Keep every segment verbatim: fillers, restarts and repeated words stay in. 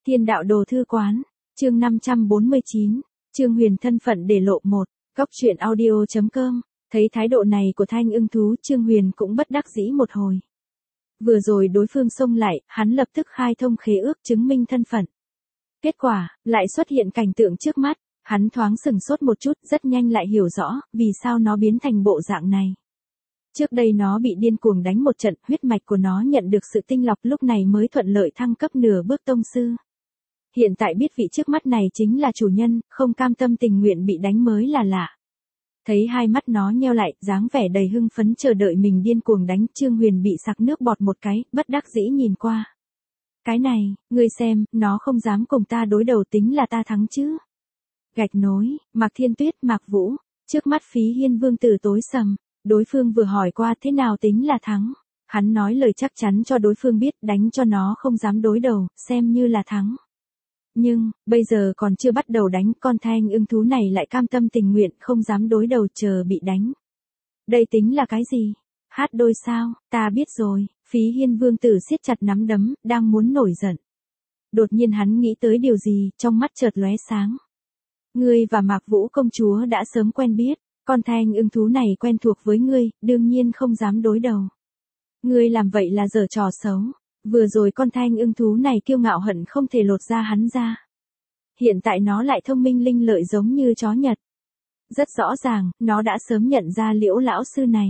Thiên đạo đồ thư quán, chương năm trăm bốn mươi chín, Trương Huyền thân phận để lộ một, góc truyện audio chấm com, thấy thái độ này của Thanh Ưng Thú Trương Huyền cũng bất đắc dĩ một hồi. Vừa rồi đối phương xông lại, hắn lập tức khai thông khế ước chứng minh thân phận. Kết quả, lại xuất hiện cảnh tượng trước mắt, hắn thoáng sừng sốt một chút, rất nhanh lại hiểu rõ, vì sao nó biến thành bộ dạng này. Trước đây nó bị điên cuồng đánh một trận, huyết mạch của nó nhận được sự tinh lọc lúc này mới thuận lợi thăng cấp nửa bước tông sư. Hiện tại biết vị trước mắt này chính là chủ nhân, không cam tâm tình nguyện bị đánh mới là lạ. Thấy hai mắt nó nheo lại, dáng vẻ đầy hưng phấn chờ đợi mình điên cuồng đánh, Trương Huyền bị sặc nước bọt một cái, bất đắc dĩ nhìn qua. Cái này, ngươi xem, nó không dám cùng ta đối đầu tính là ta thắng chứ. Gạch nối, Mạc Thiên Tuyết, Mạc Vũ, trước mắt Phí Hiên Vương tử tối sầm, đối phương vừa hỏi qua thế nào tính là thắng. Hắn nói lời chắc chắn cho đối phương biết đánh cho nó không dám đối đầu, xem như là thắng. Nhưng, bây giờ còn chưa bắt đầu đánh, con Thanh Ưng Thú này lại cam tâm tình nguyện không dám đối đầu chờ bị đánh. Đây tính là cái gì? Hát đôi sao, ta biết rồi, Phí Hiên Vương tử siết chặt nắm đấm, đang muốn nổi giận. Đột nhiên hắn nghĩ tới điều gì, trong mắt chợt lóe sáng. Ngươi và Mạc Vũ công chúa đã sớm quen biết, con Thanh Ưng Thú này quen thuộc với ngươi, đương nhiên không dám đối đầu. Ngươi làm vậy là giở trò xấu. Vừa rồi con Thanh Ưng Thú này kiêu ngạo hận không thể lột da hắn ra. Hiện tại nó lại thông minh linh lợi giống như chó Nhật. Rất rõ ràng, nó đã sớm nhận ra Liễu lão sư này.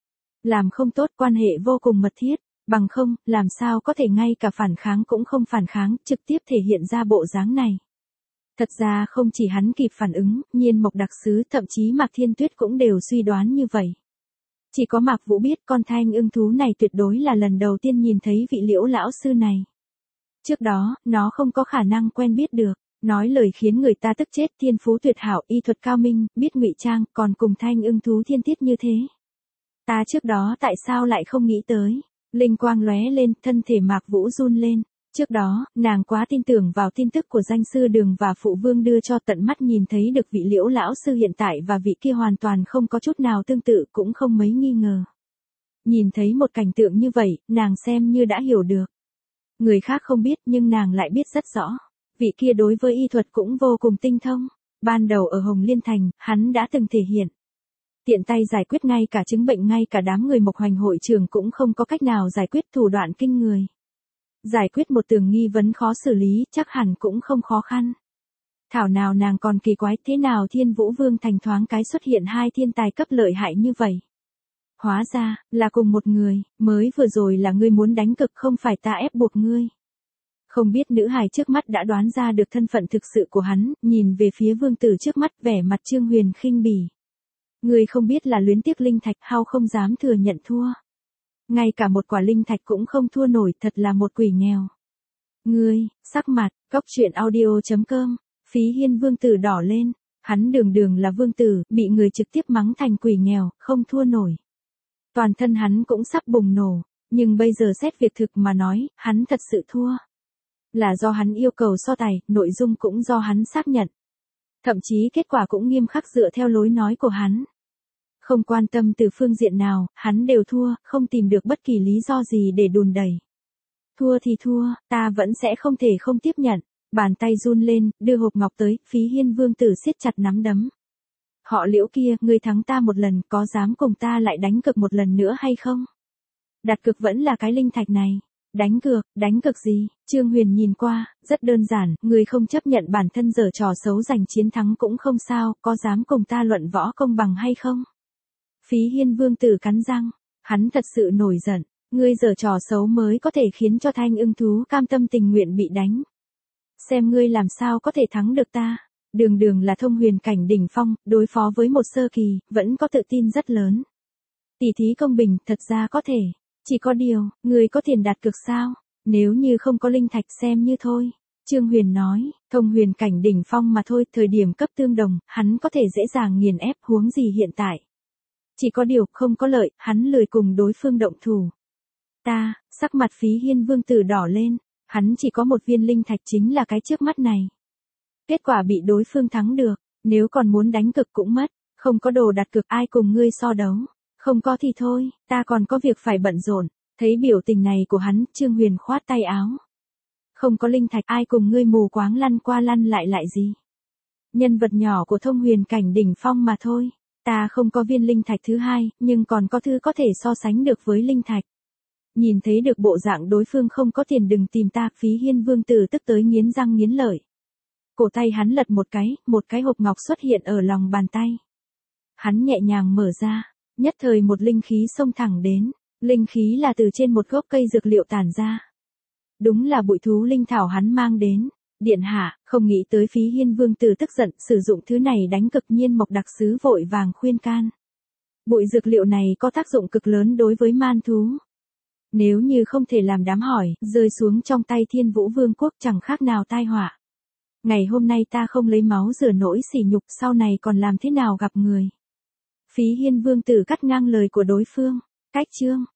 Làm không tốt, quan hệ vô cùng mật thiết, bằng không, làm sao có thể ngay cả phản kháng cũng không phản kháng, trực tiếp thể hiện ra bộ dáng này. Thật ra không chỉ hắn kịp phản ứng, Nhiên Mộc đặc sứ thậm chí Mạc Thiên Tuyết cũng đều suy đoán như vậy. Chỉ có Mạc Vũ biết con Thanh Ưng Thú này tuyệt đối là lần đầu tiên nhìn thấy vị Liễu lão sư này. Trước đó, nó không có khả năng quen biết được, nói lời khiến người ta tức chết, thiên phú tuyệt hảo, y thuật cao minh, biết ngụy trang, còn cùng Thanh Ưng Thú thiên tiết như thế. Ta trước đó tại sao lại không nghĩ tới? Linh quang lóe lên, thân thể Mạc Vũ run lên. Trước đó, nàng quá tin tưởng vào tin tức của danh sư Đường và phụ vương đưa cho, tận mắt nhìn thấy được vị Liễu lão sư hiện tại và vị kia hoàn toàn không có chút nào tương tự, cũng không mấy nghi ngờ. Nhìn thấy một cảnh tượng như vậy, nàng xem như đã hiểu được. Người khác không biết nhưng nàng lại biết rất rõ. Vị kia đối với y thuật cũng vô cùng tinh thông. Ban đầu ở Hồng Liên Thành, hắn đã từng thể hiện. Tiện tay giải quyết ngay cả chứng bệnh, ngay cả đám người Mộc Hoành hội trường cũng không có cách nào giải quyết, thủ đoạn kinh người. Giải quyết một tường nghi vấn khó xử lý, chắc hẳn cũng không khó khăn. Thảo nào nàng còn kỳ quái, thế nào Thiên Vũ Vương Thành thoáng cái xuất hiện hai thiên tài cấp lợi hại như vậy. Hóa ra, là cùng một người, mới vừa rồi là ngươi muốn đánh cực, không phải ta ép buộc ngươi. Không biết nữ hài trước mắt đã đoán ra được thân phận thực sự của hắn, nhìn về phía vương tử trước mắt, vẻ mặt Trương Huyền khinh bỉ. Ngươi không biết là luyến tiếc linh thạch, hao không dám thừa nhận thua. Ngay cả một quả linh thạch cũng không thua nổi, thật là một quỷ nghèo. Ngươi, sắc mặt, góc truyện audio chấm com, Phí Hiên Vương tử đỏ lên, hắn đường đường là vương tử, bị người trực tiếp mắng thành quỷ nghèo, không thua nổi. Toàn thân hắn cũng sắp bùng nổ, nhưng bây giờ xét việc thực mà nói, hắn thật sự thua. Là do hắn yêu cầu so tài, nội dung cũng do hắn xác nhận. Thậm chí kết quả cũng nghiêm khắc dựa theo lối nói của hắn. Không quan tâm từ phương diện nào, hắn đều thua, không tìm được bất kỳ lý do gì để đùn đẩy. Thua thì thua, ta vẫn sẽ không thể không tiếp nhận. Bàn tay run lên, đưa hộp ngọc tới, Phí Hiên Vương tử siết chặt nắm đấm. Họ Liễu kia, ngươi thắng ta một lần, có dám cùng ta lại đánh cược một lần nữa hay không? Đặt cược vẫn là cái linh thạch này. Đánh cược, đánh cược gì? Trương Huyền nhìn qua, rất đơn giản, ngươi không chấp nhận bản thân giở trò xấu giành chiến thắng cũng không sao, có dám cùng ta luận võ công bằng hay không? Phí Hiên Vương tử cắn răng, hắn thật sự nổi giận, ngươi giở trò xấu mới có thể khiến cho Thanh Ưng Thú cam tâm tình nguyện bị đánh. Xem ngươi làm sao có thể thắng được ta, đường đường là thông huyền cảnh đỉnh phong, đối phó với một sơ kỳ, vẫn có tự tin rất lớn. Tỷ thí công bình, thật ra có thể, chỉ có điều, ngươi có tiền đặt cược sao, nếu như không có linh thạch xem như thôi. Trương Huyền nói, thông huyền cảnh đỉnh phong mà thôi, thời điểm cấp tương đồng, hắn có thể dễ dàng nghiền ép, huống gì hiện tại. Chỉ có điều, không có lợi, hắn lười cùng đối phương động thủ. Ta, sắc mặt Phí Hiên Vương tử đỏ lên, hắn chỉ có một viên linh thạch chính là cái trước mắt này. Kết quả bị đối phương thắng được, nếu còn muốn đánh cực cũng mất, không có đồ đặt cược ai cùng ngươi so đấu. Không có thì thôi, ta còn có việc phải bận rộn. Thấy biểu tình này của hắn, Trương Huyền khoát tay áo. Không có linh thạch ai cùng ngươi mù quáng lăn qua lăn lại lại gì. Nhân vật nhỏ của thông huyền cảnh đỉnh phong mà thôi. Ta không có viên linh thạch thứ hai, nhưng còn có thứ có thể so sánh được với linh thạch. Nhìn thấy được bộ dạng đối phương không có tiền đừng tìm ta, Phí Hiên Vương Tử tức tới nghiến răng nghiến lợi. Cổ tay hắn lật một cái, một cái hộp ngọc xuất hiện ở lòng bàn tay. Hắn nhẹ nhàng mở ra, nhất thời một linh khí xông thẳng đến, linh khí là từ trên một gốc cây dược liệu tản ra. Đúng là bụi thú linh thảo hắn mang đến. Điện hạ, không nghĩ tới Phí Hiên Vương Tử tức giận sử dụng thứ này đánh cực nhiên mộc đặc sứ vội vàng khuyên can. Bụi dược liệu này có tác dụng cực lớn đối với man thú. Nếu như không thể làm đám hỏi, rơi xuống trong tay Thiên Vũ Vương quốc chẳng khác nào tai họa. Ngày hôm nay ta không lấy máu rửa nỗi sỉ nhục, sau này còn làm thế nào gặp người. Phí Hiên Vương Tử cắt ngang lời của đối phương. Cách chương